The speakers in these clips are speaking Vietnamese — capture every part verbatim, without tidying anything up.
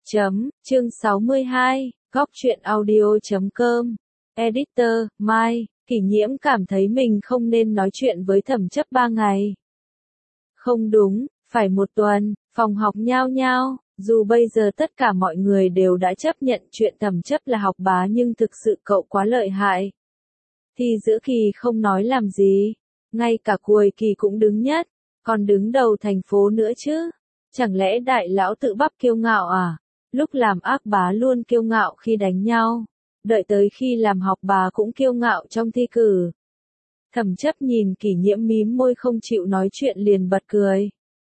Chấm, chương sáu mươi hai, góc truyện audio chấm com. Editor, Mai, Kỷ Nhiễm cảm thấy mình không nên nói chuyện với Thẩm Chấp ba ngày. Không đúng, phải một tuần, phòng học nhao nhao, dù bây giờ tất cả mọi người đều đã chấp nhận chuyện Thẩm Chấp là học bá nhưng thực sự cậu quá lợi hại. Thì giữa kỳ không nói làm gì, ngay cả cuối kỳ cũng đứng nhất, còn đứng đầu thành phố nữa chứ. Chẳng lẽ đại lão tự bắp kiêu ngạo à? Lúc làm ác bá luôn kiêu ngạo khi đánh nhau, đợi tới khi làm học bá cũng kiêu ngạo trong thi cử. Thẩm Chấp nhìn Kỷ Nhiễm mím môi không chịu nói chuyện liền bật cười.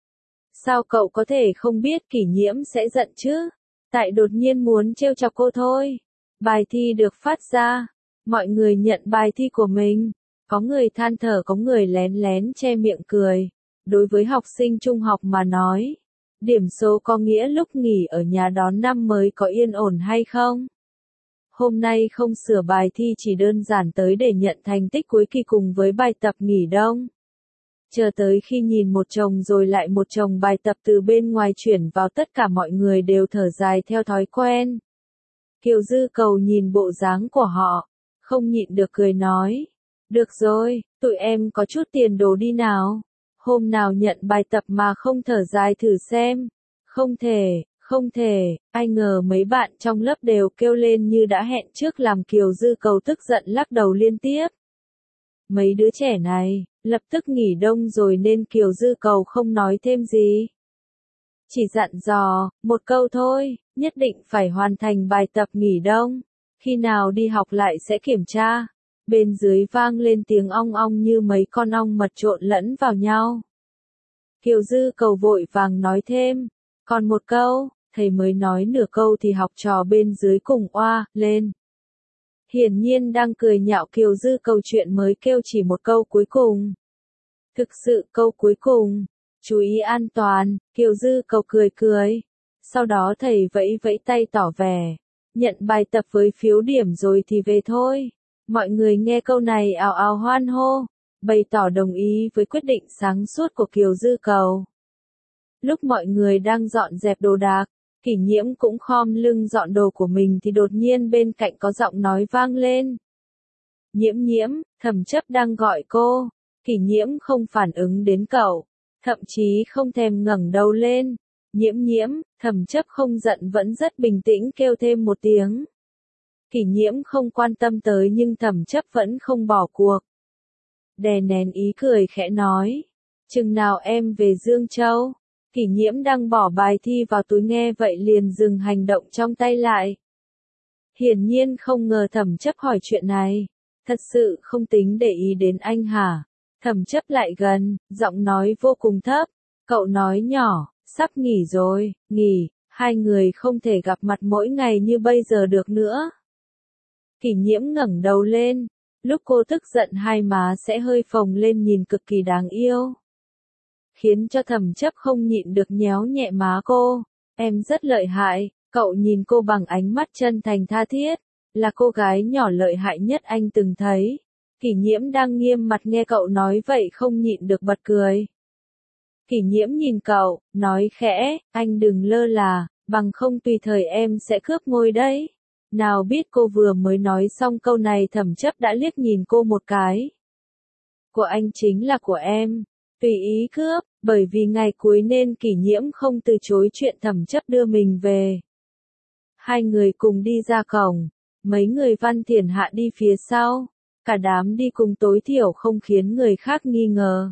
Sao cậu có thể không biết Kỷ Nhiễm sẽ giận chứ? Tại đột nhiên muốn trêu chọc cô thôi. Bài thi được phát ra, mọi người nhận bài thi của mình, có người than thở có người lén lén che miệng cười. Đối với học sinh trung học mà nói, điểm số có nghĩa lúc nghỉ ở nhà đón năm mới có yên ổn hay không? Hôm nay không sửa bài thi chỉ đơn giản tới để nhận thành tích cuối kỳ cùng với bài tập nghỉ đông. Chờ tới khi nhìn một chồng rồi lại một chồng bài tập từ bên ngoài chuyển vào tất cả mọi người đều thở dài theo thói quen. Kiều Dư Cầu nhìn bộ dáng của họ, không nhịn được cười nói. Được rồi, tụi em có chút tiền đồ đi nào. Hôm nào nhận bài tập mà không thở dài thử xem. Không thể, không thể, ai ngờ mấy bạn trong lớp đều kêu lên như đã hẹn trước làm Kiều Dư Cầu tức giận lắc đầu liên tiếp. Mấy đứa trẻ này, lập tức nghỉ đông rồi nên Kiều Dư Cầu không nói thêm gì. Chỉ dặn dò, một câu thôi, nhất định phải hoàn thành bài tập nghỉ đông. Khi nào đi học lại sẽ kiểm tra. Bên dưới vang lên tiếng ong ong như mấy con ong mật trộn lẫn vào nhau. Kiều Dư Cầu vội vàng nói thêm, còn một câu, thầy mới nói nửa câu thì học trò bên dưới cùng oa lên. Hiển nhiên đang cười nhạo Kiều Dư Cầu chuyện mới kêu chỉ một câu cuối cùng. Thực sự câu cuối cùng, chú ý an toàn, Kiều Dư Cầu cười cười. Sau đó thầy vẫy vẫy tay tỏ vẻ, nhận bài tập với phiếu điểm rồi thì về thôi. Mọi người nghe câu này ào ào hoan hô, bày tỏ đồng ý với quyết định sáng suốt của Kiều Dư Cầu. Lúc mọi người đang dọn dẹp đồ đạc, Kỷ Nhiễm cũng khom lưng dọn đồ của mình thì đột nhiên bên cạnh có giọng nói vang lên. Nhiễm Nhiễm, Thẩm Chấp đang gọi cô. Kỷ Nhiễm không phản ứng đến cậu, thậm chí không thèm ngẩng đầu lên. Nhiễm Nhiễm, Thẩm Chấp không giận vẫn rất bình tĩnh kêu thêm một tiếng. Kỷ Nhiễm không quan tâm tới nhưng Thẩm Chấp vẫn không bỏ cuộc. Đè nén ý cười khẽ nói, chừng nào em về Dương Châu? Kỷ Nhiễm đang bỏ bài thi vào túi nghe vậy liền dừng hành động trong tay lại. Hiển nhiên không ngờ Thẩm Chấp hỏi chuyện này, thật sự không tính để ý đến anh hả? Thẩm Chấp lại gần, giọng nói vô cùng thấp, cậu nói nhỏ, sắp nghỉ rồi, nghỉ, hai người không thể gặp mặt mỗi ngày như bây giờ được nữa. Kỷ Nhiễm ngẩng đầu lên, lúc cô tức giận hai má sẽ hơi phồng lên nhìn cực kỳ đáng yêu. Khiến cho Thẩm Chấp không nhịn được nhéo nhẹ má cô, em rất lợi hại, cậu nhìn cô bằng ánh mắt chân thành tha thiết, là cô gái nhỏ lợi hại nhất anh từng thấy. Kỷ Nhiễm đang nghiêm mặt nghe cậu nói vậy không nhịn được bật cười. Kỷ Nhiễm nhìn cậu, nói khẽ, anh đừng lơ là, bằng không tùy thời em sẽ cướp ngôi đấy. Nào biết cô vừa mới nói xong câu này Thẩm Chấp đã liếc nhìn cô một cái. Của anh chính là của em, tùy ý cướp, bởi vì ngày cuối nên Kỷ Nhiễm không từ chối chuyện Thẩm Chấp đưa mình về. Hai người cùng đi ra cổng, mấy người Văn Thiển Hạ đi phía sau, cả đám đi cùng tối thiểu không khiến người khác nghi ngờ.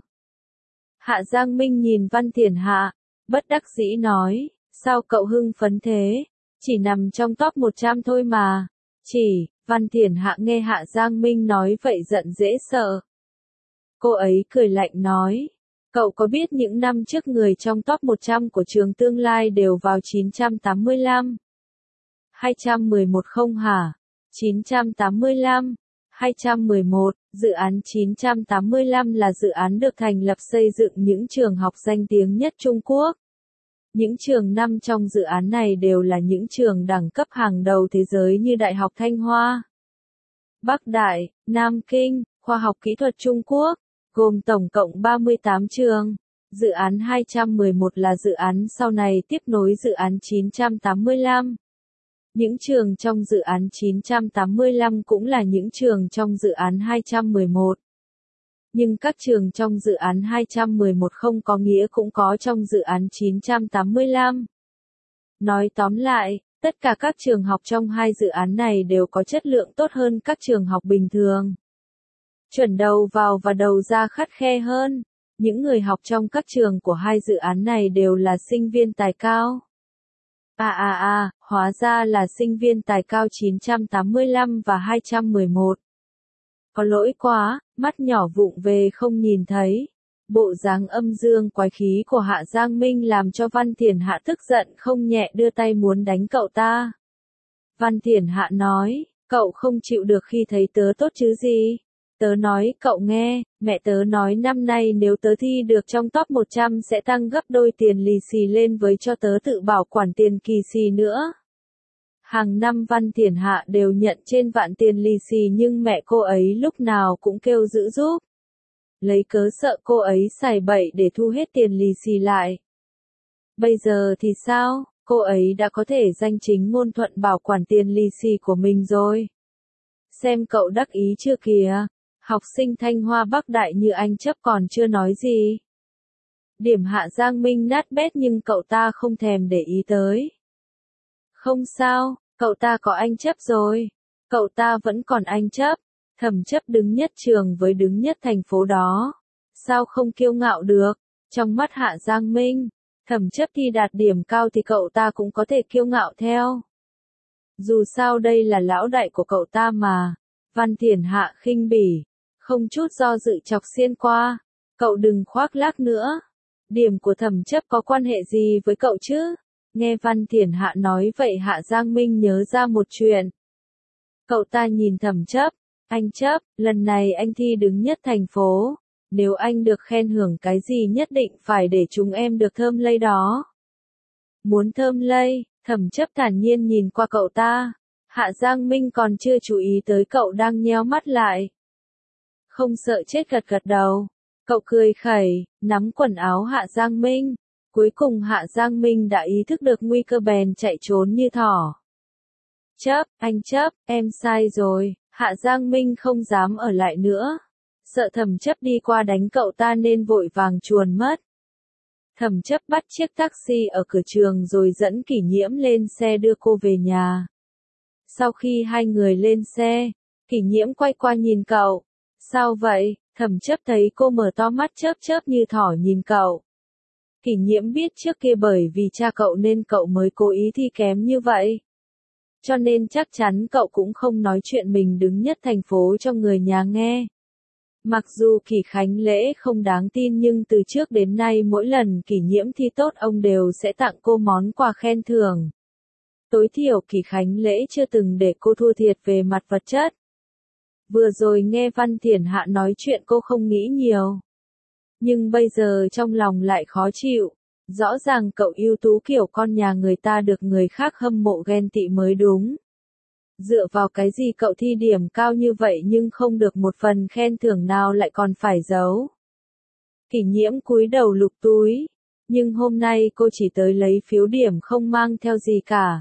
Hạ Giang Minh nhìn Văn Thiển Hạ, bất đắc dĩ nói, sao cậu hưng phấn thế? Chỉ nằm trong top một trăm thôi mà. Chỉ, Văn Thiển Hạ nghe Hạ Giang Minh nói vậy giận dễ sợ. Cô ấy cười lạnh nói, cậu có biết những năm trước người trong top một trăm của trường tương lai đều vào chín trăm tám mươi lăm, hai trăm mười một không hả? chín trăm tám mươi lăm, hai trăm mười một, dự án chín trăm tám mươi lăm là dự án được thành lập xây dựng những trường học danh tiếng nhất Trung Quốc. Những trường nằm trong dự án này đều là những trường đẳng cấp hàng đầu thế giới như Đại học Thanh Hoa, Bắc Đại, Nam Kinh, Khoa học Kỹ thuật Trung Quốc, gồm tổng cộng ba mươi tám trường. Dự án hai trăm mười một là dự án sau này tiếp nối dự án chín trăm tám mươi lăm. Những trường trong dự án chín trăm tám mươi lăm cũng là những trường trong dự án hai trăm mười một. Nhưng các trường trong dự án hai trăm mười một không có nghĩa cũng có trong dự án chín trăm tám mươi lăm. Nói tóm lại, tất cả các trường học trong hai dự án này đều có chất lượng tốt hơn các trường học bình thường. Chuẩn đầu vào và đầu ra khắt khe hơn. Những người học trong các trường của hai dự án này đều là sinh viên tài cao. À à à, hóa ra là sinh viên tài cao chín trăm tám mươi lăm và hai trăm mười một. Có lỗi quá, mắt nhỏ vụng về không nhìn thấy. Bộ dáng âm dương quái khí của Hạ Giang Minh làm cho Văn Thiển Hạ tức giận không nhẹ đưa tay muốn đánh cậu ta. Văn Thiển Hạ nói, cậu không chịu được khi thấy tớ tốt chứ gì. Tớ nói cậu nghe, mẹ tớ nói năm nay nếu tớ thi được trong top một trăm sẽ tăng gấp đôi tiền lì xì lên với cho tớ tự bảo quản tiền kỳ xì nữa. Hàng năm Văn Thiển Hạ đều nhận trên vạn tiền lì xì nhưng mẹ cô ấy lúc nào cũng kêu giữ giúp. Lấy cớ sợ cô ấy xài bậy để thu hết tiền lì xì lại. Bây giờ thì sao, cô ấy đã có thể danh chính ngôn thuận bảo quản tiền lì xì của mình rồi. Xem cậu đắc ý chưa kìa. Học sinh Thanh Hoa Bắc Đại như anh chấp còn chưa nói gì. Điểm Hạ Giang Minh nát bét nhưng cậu ta không thèm để ý tới. Không sao, cậu ta có anh chấp rồi. Cậu ta vẫn còn anh chấp. Thẩm chấp đứng nhất trường với đứng nhất thành phố đó. Sao không kiêu ngạo được? Trong mắt Hạ Giang Minh, thẩm chấp thi đạt điểm cao thì cậu ta cũng có thể kiêu ngạo theo. Dù sao đây là lão đại của cậu ta mà. Văn Thiển Hạ khinh bỉ. Không chút do dự chọc xiên qua. Cậu đừng khoác lác nữa. Điểm của thẩm chấp có quan hệ gì với cậu chứ? Nghe Văn Thiển Hạ nói vậy Hạ Giang Minh nhớ ra một chuyện. Cậu ta nhìn thẩm chấp. Anh chấp, lần này anh thi đứng nhất thành phố. Nếu anh được khen hưởng cái gì nhất định phải để chúng em được thơm lây đó. Muốn thơm lây, thẩm chấp thản nhiên nhìn qua cậu ta. Hạ Giang Minh còn chưa chú ý tới cậu đang nheo mắt lại. Không sợ chết gật gật đầu. Cậu cười khẩy, nắm quần áo Hạ Giang Minh. Cuối cùng Hạ Giang Minh đã ý thức được nguy cơ bèn chạy trốn như thỏ. Chấp, anh chấp, em sai rồi. Hạ Giang Minh không dám ở lại nữa. Sợ thẩm chấp đi qua đánh cậu ta nên vội vàng chuồn mất. Thẩm chấp bắt chiếc taxi ở cửa trường rồi dẫn Kỷ Nhiễm lên xe đưa cô về nhà. Sau khi hai người lên xe, Kỷ Nhiễm quay qua nhìn cậu. Sao vậy? Thẩm chấp thấy cô mở to mắt chớp chớp như thỏ nhìn cậu. Kỷ Nhiễm biết trước kia bởi vì cha cậu nên cậu mới cố ý thi kém như vậy. Cho nên chắc chắn cậu cũng không nói chuyện mình đứng nhất thành phố cho người nhà nghe. Mặc dù Kỷ Khánh Lễ không đáng tin nhưng từ trước đến nay mỗi lần Kỷ Nhiễm thi tốt ông đều sẽ tặng cô món quà khen thưởng. Tối thiểu Kỷ Khánh Lễ chưa từng để cô thua thiệt về mặt vật chất. Vừa rồi nghe Văn Thiển Hạ nói chuyện cô không nghĩ nhiều. Nhưng bây giờ trong lòng lại khó chịu. Rõ ràng cậu ưu tú kiểu con nhà người ta được người khác hâm mộ ghen tị mới đúng. Dựa vào cái gì cậu thi điểm cao như vậy nhưng không được một phần khen thưởng nào lại còn phải giấu. Kỷ Nhiễm cúi đầu lục túi. Nhưng hôm nay cô chỉ tới lấy phiếu điểm không mang theo gì cả.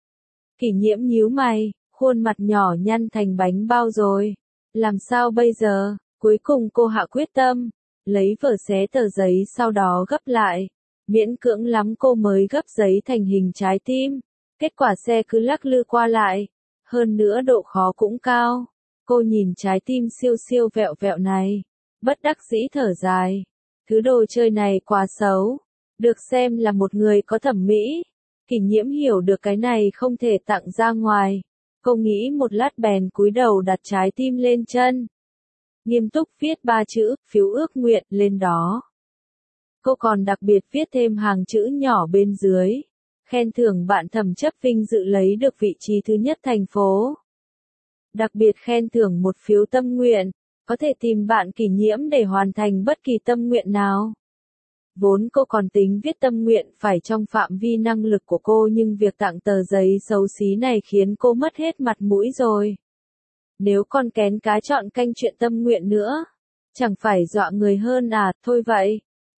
Kỷ Nhiễm nhíu mày, khuôn mặt nhỏ nhăn thành bánh bao rồi. Làm sao bây giờ? Cuối cùng cô hạ quyết tâm. Lấy vở xé tờ giấy sau đó gấp lại. Miễn cưỡng lắm cô mới gấp giấy thành hình trái tim. Kết quả xe cứ lắc lư qua lại. Hơn nữa độ khó cũng cao. Cô nhìn trái tim siêu siêu vẹo vẹo này. Bất đắc dĩ thở dài. Thứ đồ chơi này quá xấu. Được xem là một người có thẩm mỹ. Kỷ Nhiễm hiểu được cái này không thể tặng ra ngoài. Cô nghĩ một lát bèn cúi đầu đặt trái tim lên chân. Nghiêm túc viết ba chữ, phiếu ước nguyện, lên đó. Cô còn đặc biệt viết thêm hàng chữ nhỏ bên dưới. Khen thưởng bạn thẩm chấp vinh dự lấy được vị trí thứ nhất thành phố. Đặc biệt khen thưởng một phiếu tâm nguyện. Có thể tìm bạn Kỷ Nhiễm để hoàn thành bất kỳ tâm nguyện nào. Vốn cô còn tính viết tâm nguyện phải trong phạm vi năng lực của cô nhưng việc tặng tờ giấy xấu xí này khiến cô mất hết mặt mũi rồi. Nếu con kén cá chọn canh chuyện tâm nguyện nữa, chẳng phải dọa người hơn à, thôi vậy.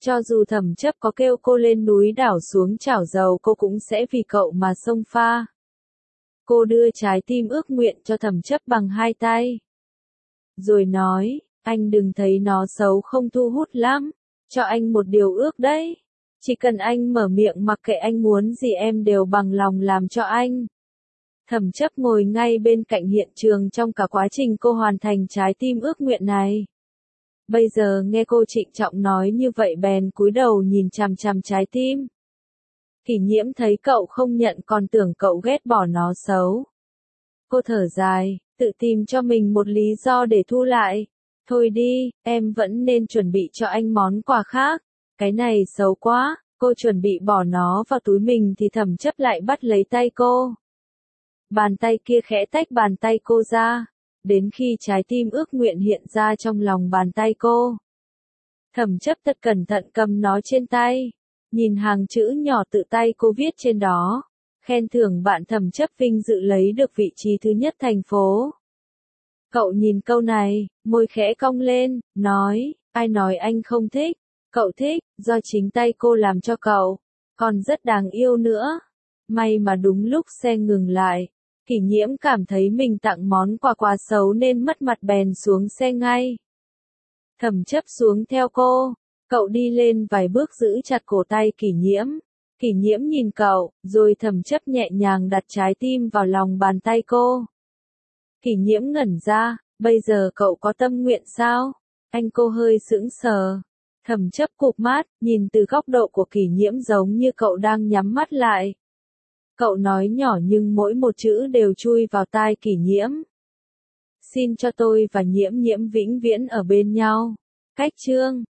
Cho dù Thẩm Chấp có kêu cô lên núi đảo xuống chảo dầu cô cũng sẽ vì cậu mà xông pha. Cô đưa trái tim ước nguyện cho Thẩm Chấp bằng hai tay. Rồi nói, anh đừng thấy nó xấu không thu hút lắm, cho anh một điều ước đấy. Chỉ cần anh mở miệng mặc kệ anh muốn gì em đều bằng lòng làm cho anh. Thẩm Chấp ngồi ngay bên cạnh hiện trường trong cả quá trình cô hoàn thành trái tim ước nguyện này. Bây giờ nghe cô trịnh trọng nói như vậy bèn cúi đầu nhìn chằm chằm trái tim. Kỷ Nhiễm thấy cậu không nhận còn tưởng cậu ghét bỏ nó xấu. Cô thở dài, tự tìm cho mình một lý do để thu lại. Thôi đi, em vẫn nên chuẩn bị cho anh món quà khác. Cái này xấu quá, cô chuẩn bị bỏ nó vào túi mình thì Thẩm Chấp lại bắt lấy tay cô. Bàn tay kia khẽ tách bàn tay cô ra, đến khi trái tim ước nguyện hiện ra trong lòng bàn tay cô. Thẩm Chấp thật cẩn thận cầm nó trên tay, nhìn hàng chữ nhỏ tự tay cô viết trên đó, khen thưởng bạn Thẩm Chấp vinh dự lấy được vị trí thứ nhất thành phố. Cậu nhìn câu này, môi khẽ cong lên, nói, ai nói anh không thích, cậu thích, do chính tay cô làm cho cậu, còn rất đáng yêu nữa. May mà đúng lúc xe ngừng lại, Kỷ Nhiễm cảm thấy mình tặng món quà quá xấu nên mất mặt bèn xuống xe ngay. Thẩm Chấp xuống theo cô, cậu đi lên vài bước giữ chặt cổ tay Kỷ Nhiễm. Kỷ Nhiễm nhìn cậu, rồi Thẩm Chấp nhẹ nhàng đặt trái tim vào lòng bàn tay cô. Kỷ Nhiễm ngẩn ra, bây giờ cậu có tâm nguyện sao? Anh cô hơi sững sờ. Thẩm Chấp cụp mắt, nhìn từ góc độ của Kỷ Nhiễm giống như cậu đang nhắm mắt lại. Cậu nói nhỏ nhưng mỗi một chữ đều chui vào tai Kỷ Nhiễm. Xin cho tôi và Nhiễm Nhiễm vĩnh viễn ở bên nhau. Cách chương